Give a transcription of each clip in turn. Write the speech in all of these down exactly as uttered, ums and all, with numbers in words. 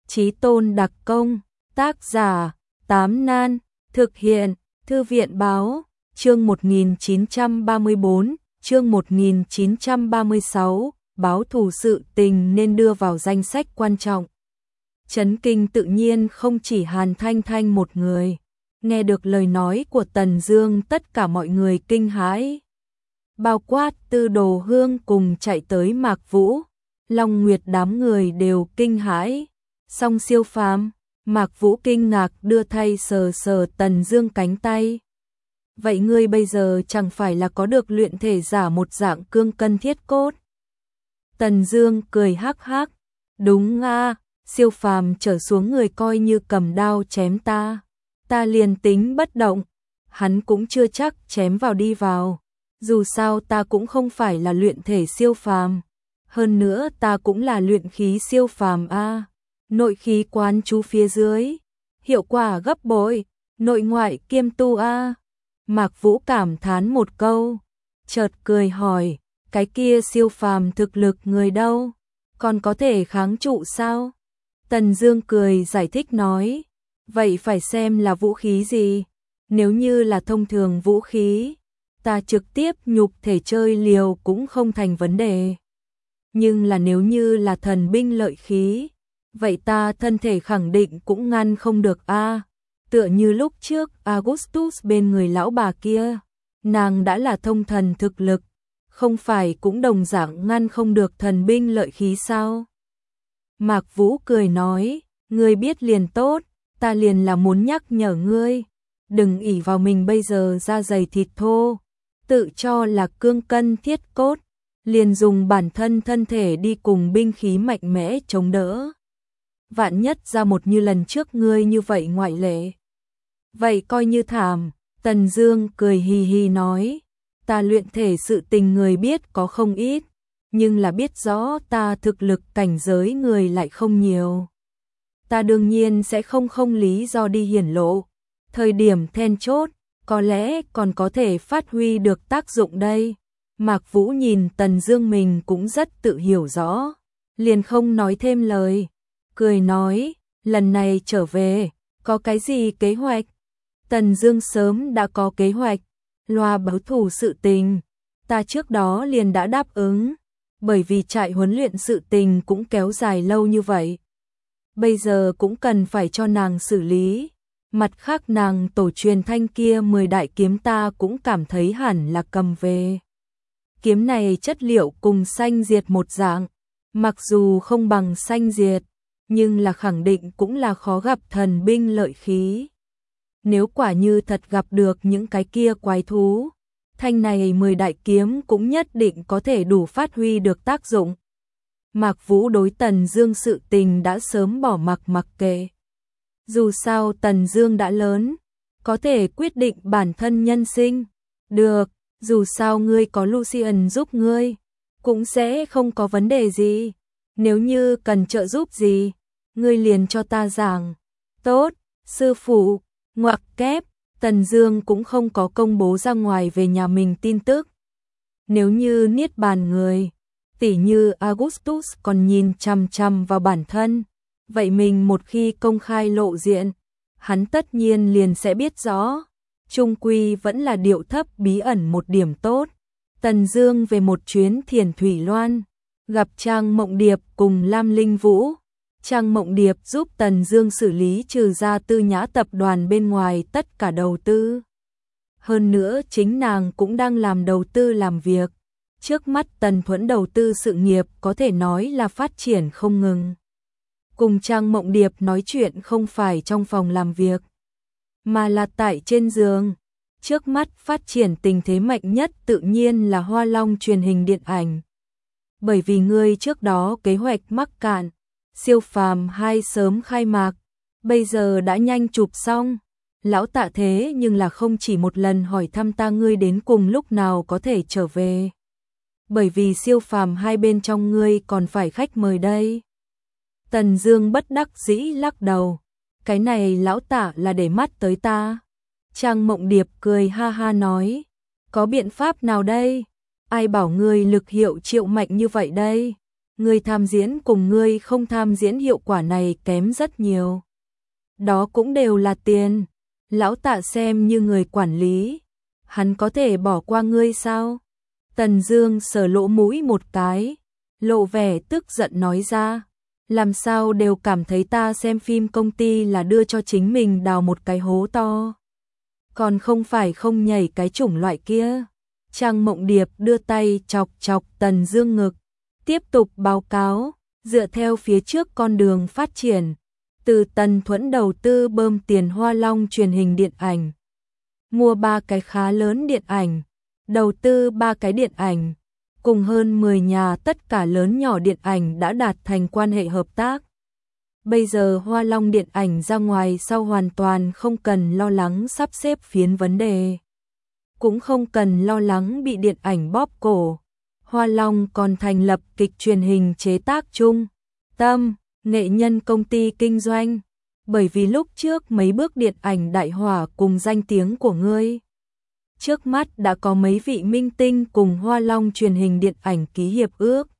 Chí tôn đặc công, tác giả, Tám Nan, thực hiện, Thư viện báo, chương một nghìn chín trăm ba mươi tư, chương một nghìn chín trăm ba mươi sáu, báo thù sự tình nên đưa vào danh sách quan trọng. Chấn kinh tự nhiên không chỉ Hàn Thanh Thanh một người, nghe được lời nói của Tần Dương tất cả mọi người kinh hãi. Bao quát Tư Đồ Hương cùng chạy tới Mạc Vũ, Long Nguyệt đám người đều kinh hãi. Song siêu phàm, Mạc Vũ kinh ngạc đưa tay sờ sờ Tần Dương cánh tay. Vậy ngươi bây giờ chẳng phải là có được luyện thể giả một dạng cương cân thiết cốt? Tần Dương cười hắc hắc, đúng a, siêu phàm trở xuống người coi như cầm đao chém ta, ta liền tính bất động, hắn cũng chưa chắc chém vào đi vào. Dù sao ta cũng không phải là luyện thể siêu phàm, hơn nữa ta cũng là luyện khí siêu phàm a. Nội khí quán chú phía dưới, hiệu quả gấp bội, nội ngoại kiêm tu a. Mạc Vũ cảm thán một câu, chợt cười hỏi, cái kia siêu phàm thực lực người đâu, còn có thể kháng trụ sao? Tần Dương cười giải thích nói, vậy phải xem là vũ khí gì, nếu như là thông thường vũ khí, ta trực tiếp nhục thể chơi liều cũng không thành vấn đề. Nhưng là nếu như là thần binh lợi khí, vậy ta thân thể khẳng định cũng ngăn không được a. Tựa như lúc trước Augustus bên người lão bà kia, nàng đã là thông thần thực lực, không phải cũng đồng dạng ngăn không được thần binh lợi khí sao? Mạc Vũ cười nói, ngươi biết liền tốt, ta liền là muốn nhắc nhở ngươi, đừng ỷ vào mình bây giờ da dày thịt thô, tự cho là cương cân thiết cốt, liền dùng bản thân thân thể đi cùng binh khí mạnh mẽ chống đỡ. Vạn nhất ra một như lần trước ngươi như vậy ngoại lệ, vậy coi như thảm. Tần Dương cười hì hì nói, ta luyện thể sự tình người biết có không ít, nhưng là biết rõ ta thực lực cảnh giới người lại không nhiều. Ta đương nhiên sẽ không không lý do đi hiển lộ, thời điểm then chốt, có lẽ còn có thể phát huy được tác dụng đây. Mạc Vũ nhìn Tần Dương mình cũng rất tự hiểu rõ, liền không nói thêm lời, cười nói, lần này trở về, có cái gì kế hoạch? Tần Dương sớm đã có kế hoạch, loa báo thù sự tình, ta trước đó liền đã đáp ứng, bởi vì trại huấn luyện sự tình cũng kéo dài lâu như vậy. Bây giờ cũng cần phải cho nàng xử lý, mặt khác nàng tổ truyền thanh kia mười đại kiếm ta cũng cảm thấy hẳn là cầm về. Kiếm này chất liệu cùng xanh diệt một dạng, mặc dù không bằng xanh diệt, nhưng là khẳng định cũng là khó gặp thần binh lợi khí. Nếu quả như thật gặp được những cái kia quái thú, thanh này mười đại kiếm cũng nhất định có thể đủ phát huy được tác dụng. Mạc Vũ đối Tần Dương sự tình đã sớm bỏ mặc mặc kệ. Dù sao Tần Dương đã lớn, có thể quyết định bản thân nhân sinh. Được, dù sao ngươi có Lucian giúp ngươi, cũng sẽ không có vấn đề gì. Nếu như cần trợ giúp gì, ngươi liền cho ta giảng. Tốt, sư phụ. Ngoặc kép, Tần Dương cũng không có công bố ra ngoài về nhà mình tin tức. Nếu như niết bàn người, tỉ như Augustus còn nhìn chằm chằm vào bản thân, vậy mình một khi công khai lộ diện, hắn tất nhiên liền sẽ biết rõ. Trung quy vẫn là điệu thấp bí ẩn một điểm tốt. Tần Dương về một chuyến Thiền Thủy Loan, gặp Trang Mộng Điệp cùng Lam Linh Vũ. Trang Mộng Điệp giúp Tần Dương xử lý trừ ra Tư Nhã tập đoàn bên ngoài tất cả đầu tư. Hơn nữa chính nàng cũng đang làm đầu tư làm việc. Trước mắt Tần Thuẫn đầu tư sự nghiệp có thể nói là phát triển không ngừng. Cùng Trang Mộng Điệp nói chuyện không phải trong phòng làm việc, mà là tại trên giường. Trước mắt phát triển tình thế mạnh nhất tự nhiên là Hoa Long truyền hình điện ảnh. Bởi vì ngươi trước đó kế hoạch mắc cạn, siêu phàm hai sớm khai mạc, bây giờ đã nhanh chụp xong. Lão Tạ thế nhưng là không chỉ một lần hỏi thăm ta ngươi đến cùng lúc nào có thể trở về. Bởi vì siêu phàm hai bên trong ngươi còn phải khách mời đây. Tần Dương bất đắc dĩ lắc đầu, cái này Lão Tạ là để mắt tới ta. Trang Mộng Điệp cười ha ha nói, có biện pháp nào đây? Ai bảo ngươi lực hiệu triệu mạnh như vậy đây? Ngươi tham diễn cùng ngươi không tham diễn hiệu quả này kém rất nhiều. Đó cũng đều là tiền. Lão Tạ xem như người quản lý, hắn có thể bỏ qua ngươi sao? Tần Dương sờ lỗ mũi một cái, lộ vẻ tức giận nói ra, làm sao đều cảm thấy ta xem phim công ty là đưa cho chính mình đào một cái hố to. Còn không phải không nhảy cái chủng loại kia. Trang Mộng Điệp đưa tay chọc chọc Tần Dương ngực, tiếp tục báo cáo, dựa theo phía trước con đường phát triển, từ Tần Thuẫn đầu tư bơm tiền Hoa Long truyền hình điện ảnh, mua ba cái khá lớn điện ảnh, đầu tư ba cái điện ảnh, cùng hơn mười nhà tất cả lớn nhỏ điện ảnh đã đạt thành quan hệ hợp tác. Bây giờ Hoa Long điện ảnh ra ngoài sau hoàn toàn không cần lo lắng sắp xếp phiến vấn đề, cũng không cần lo lắng bị điện ảnh bóp cổ. Hoa Long còn thành lập kịch truyền hình chế tác chung, tâm, nghệ nhân công ty kinh doanh, bởi vì lúc trước mấy bước điện ảnh đại hỏa cùng danh tiếng của ngươi. Trước mắt đã có mấy vị minh tinh cùng Hoa Long truyền hình điện ảnh ký hiệp ước.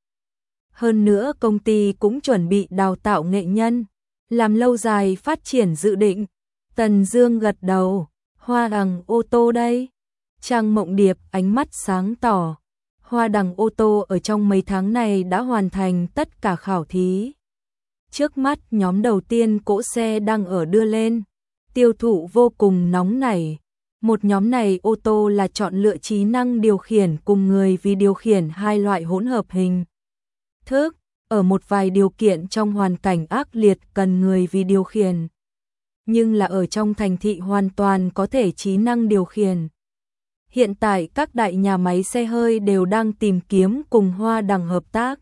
Hơn nữa công ty cũng chuẩn bị đào tạo nghệ nhân, làm lâu dài phát triển dự định. Tần Dương gật đầu, Hoa Đằng ô tô đây. Trang Mộng Điệp ánh mắt sáng tỏ. Hoa Đằng ô tô ở trong mấy tháng này đã hoàn thành tất cả khảo thí. Trước mắt nhóm đầu tiên cỗ xe đang ở đưa lên, tiêu thụ vô cùng nóng nảy. Một nhóm này ô tô là chọn lựa trí năng điều khiển cùng người vì điều khiển hai loại hỗn hợp hình thức, ở một vài điều kiện trong hoàn cảnh ác liệt cần người vì điều khiển, nhưng là ở trong thành thị hoàn toàn có thể trí năng điều khiển. Hiện tại các đại nhà máy xe hơi đều đang tìm kiếm cùng Hoa Đằng hợp tác.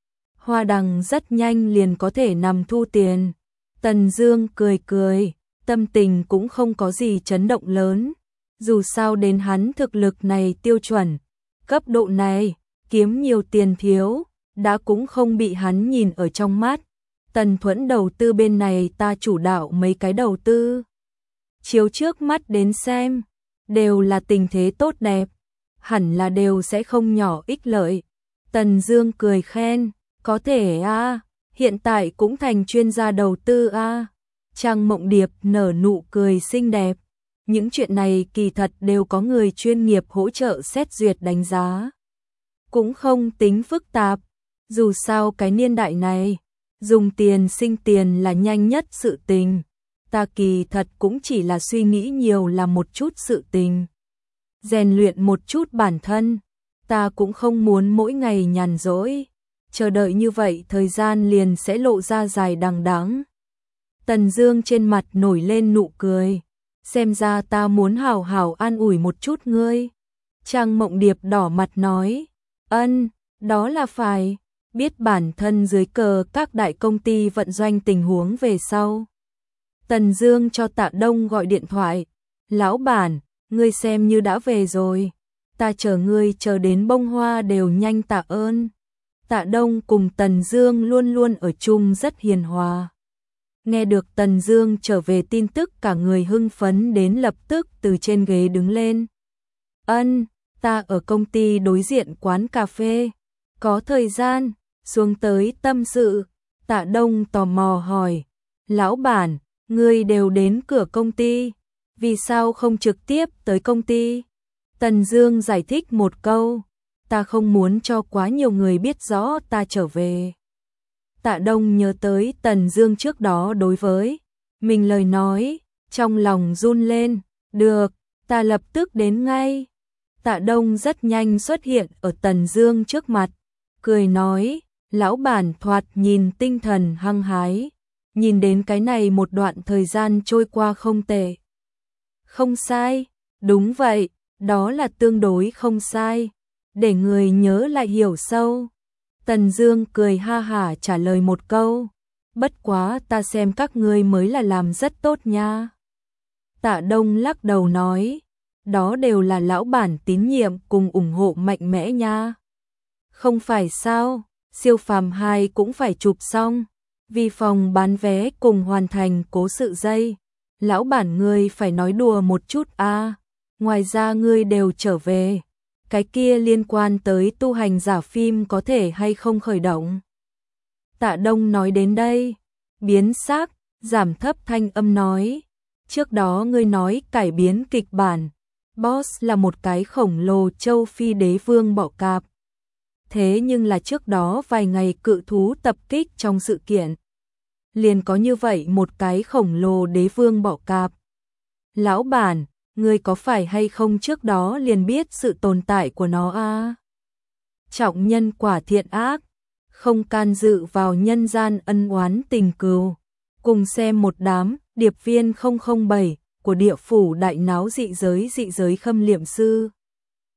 Hoa Đằng rất nhanh liền có thể nằm thu tiền. Tần Dương cười cười, tâm tình cũng không có gì chấn động lớn. Dù sao đến hắn thực lực này tiêu chuẩn, cấp độ này, kiếm nhiều tiền thiếu, đã cũng không bị hắn nhìn ở trong mắt. Tần Thuẫn đầu tư bên này ta chủ đạo mấy cái đầu tư. Chiếu trước mắt đến xem, đều là tình thế tốt đẹp, hẳn là đều sẽ không nhỏ ích lợi. Tần Dương cười khen, có thể a, hiện tại cũng thành chuyên gia đầu tư a. Trang Mộng Điệp nở nụ cười xinh đẹp. Những chuyện này kỳ thật đều có người chuyên nghiệp hỗ trợ xét duyệt đánh giá. Cũng không tính phức tạp, dù sao cái niên đại này, dùng tiền sinh tiền là nhanh nhất sự tình. Ta kỳ thật cũng chỉ là suy nghĩ nhiều là một chút sự tình. Rèn luyện một chút bản thân, ta cũng không muốn mỗi ngày nhàn rỗi. Chờ đợi như vậy thời gian liền sẽ lộ ra dài đằng đẵng. Tần Dương trên mặt nổi lên nụ cười. Xem ra ta muốn hảo hảo an ủi một chút ngươi. Trang Mộng Điệp đỏ mặt nói, ân, đó là phải, biết bản thân dưới cờ các đại công ty vận doanh tình huống về sau. Tần Dương cho Tạ Đông gọi điện thoại, lão bản, ngươi xem như đã về rồi, ta chờ ngươi chờ đến bông hoa đều nhanh tạ ơn. Tạ Đông cùng Tần Dương luôn luôn ở chung rất hiền hòa. Nghe được Tần Dương trở về tin tức cả người hưng phấn đến lập tức từ trên ghế đứng lên. Ân, ta ở công ty đối diện quán cà phê, có thời gian, xuống tới tâm sự. Tạ Đông tò mò hỏi, lão bản, ngươi đều đến cửa công ty, vì sao không trực tiếp tới công ty? Tần Dương giải thích một câu, ta không muốn cho quá nhiều người biết rõ ta trở về. Tạ Đông nhớ tới Tần Dương trước đó đối với mình lời nói, trong lòng run lên, được, ta lập tức đến ngay. Tạ Đông rất nhanh xuất hiện ở Tần Dương trước mặt, cười nói, lão bản thoạt nhìn tinh thần hăng hái, nhìn đến cái này một đoạn thời gian trôi qua không tệ. Không sai, đúng vậy, đó là tương đối không sai, để người nhớ lại hiểu sâu. Tần Dương cười ha hả trả lời một câu, bất quá ta xem các ngươi mới là làm rất tốt nha. Tạ Đông lắc đầu nói, đó đều là lão bản tín nhiệm cùng ủng hộ mạnh mẽ nha. Không phải sao, Siêu Phàm hai cũng phải chụp xong, vì phòng bán vé cùng hoàn thành cố sự dây. Lão bản ngươi phải nói đùa một chút a, à. Ngoài ra ngươi đều trở về, cái kia liên quan tới tu hành giả phim có thể hay không khởi động? Tạ Đông nói đến đây, biến sắc, giảm thấp thanh âm nói. Trước đó ngươi nói cải biến kịch bản, boss là một cái khổng lồ châu Phi đế vương bọ cạp. Thế nhưng là trước đó vài ngày cự thú tập kích trong sự kiện. Liền có như vậy một cái khổng lồ đế vương bọ cạp. Lão bản, ngươi có phải hay không trước đó liền biết sự tồn tại của nó a? Trọng nhân quả thiện ác, không can dự vào nhân gian ân oán tình cừu. Cùng xem một đám điệp viên không không bảy của địa phủ đại náo dị giới dị giới khâm liệm sư.